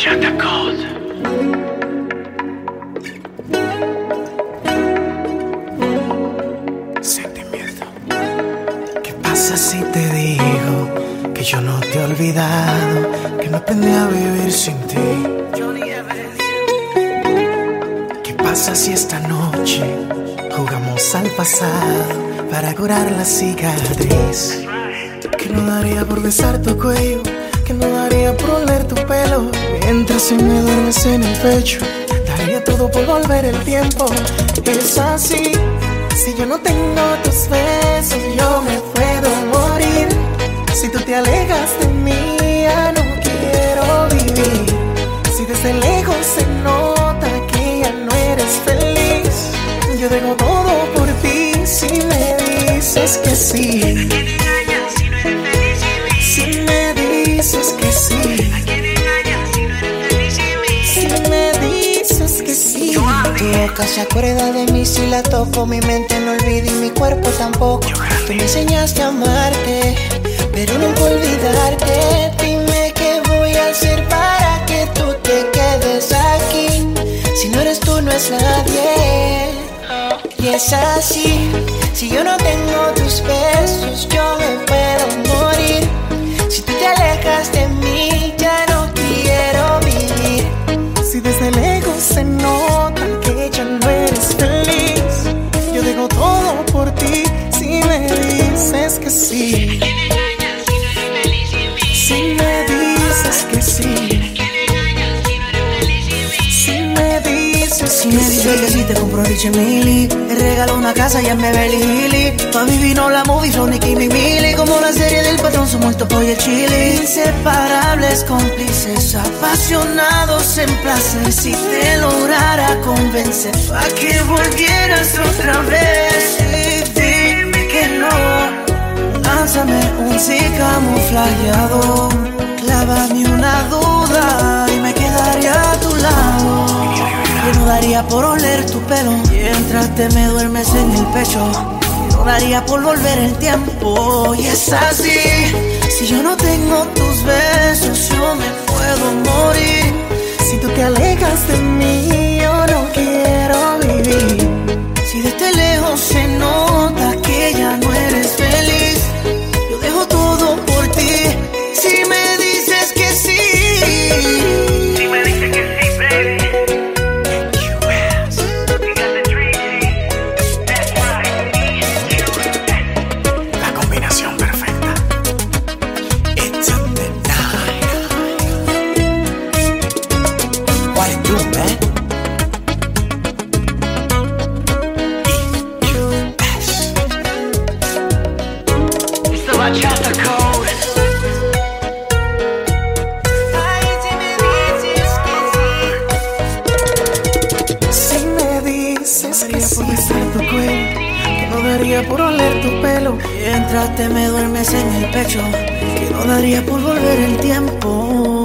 Sentimiento. ¿Qué pasa si te digo que yo no te he olvidado, que no aprendí a vivir sin ti? ¿Qué pasa si esta noche jugamos al pasado para curar la cicatriz? Que no daría por besar tu cuello, que no daría por oler tu pelo mientras se me duermes en el pecho. Daría todo por volver el tiempo. Es así. Si yo no tengo tus besos, yo me puedo morir. Si tú te alejas de mí, ya no quiero vivir. Si desde lejos se nota que ya no eres feliz, yo dejo todo por ti si me dices que sí. Si me dices que sí. Si me dices que sí. Tu boca se acuerda de mí si la toco, mi mente no olvida y mi cuerpo tampoco. Tú me enseñaste a amarte, pero nunca olvidarte. Dime qué voy a hacer para que tú te quedes aquí. Si no eres tú, no es nadie. Y es así. Si yo no tengo tus besos, yo me puedo morir. Si tú te alejas de mí, ya no quiero vivir. Si desde lejos se nota que ya no eres feliz, yo dejo todo por ti si me dices que sí. Si me dices que sí. Si me dices Si me dices que sí, te compro Richie Mille. Te regalo una casa y en Beverly Hills. Pa' vivir no la movie, son Nicky y Millie. Como la serie del patrón, somos el topo y el chili. Inseparables, cómplices, apasionados en placer. Si te lograra convencer pa' que volvieras otra vez, y dime que no. Lánzame un sí camuflajeado. Clávame una duda y me quedaría a tu lado. Yo no daría por oler tu pelo mientras te me duermes en el pecho. Yo no daría por volver el tiempo. Y es así. Si yo no tengo tus besos, yo me puedo morir. si tú te alejas de mí, yo no quiero vivir. Si desde lejos se nota que ya no eres feliz, yo dejo todo por ti. Si me dices que sí. Si me dices que sí, baby. La combinación perfecta. It's on the night. What it do, man? E-U-S. It's the bachata code. Si me dices que sí, por besar tu cuello, que no daría por oler tu pelo, Mientras te me duermes en el pecho, que no daría por volver el tiempo.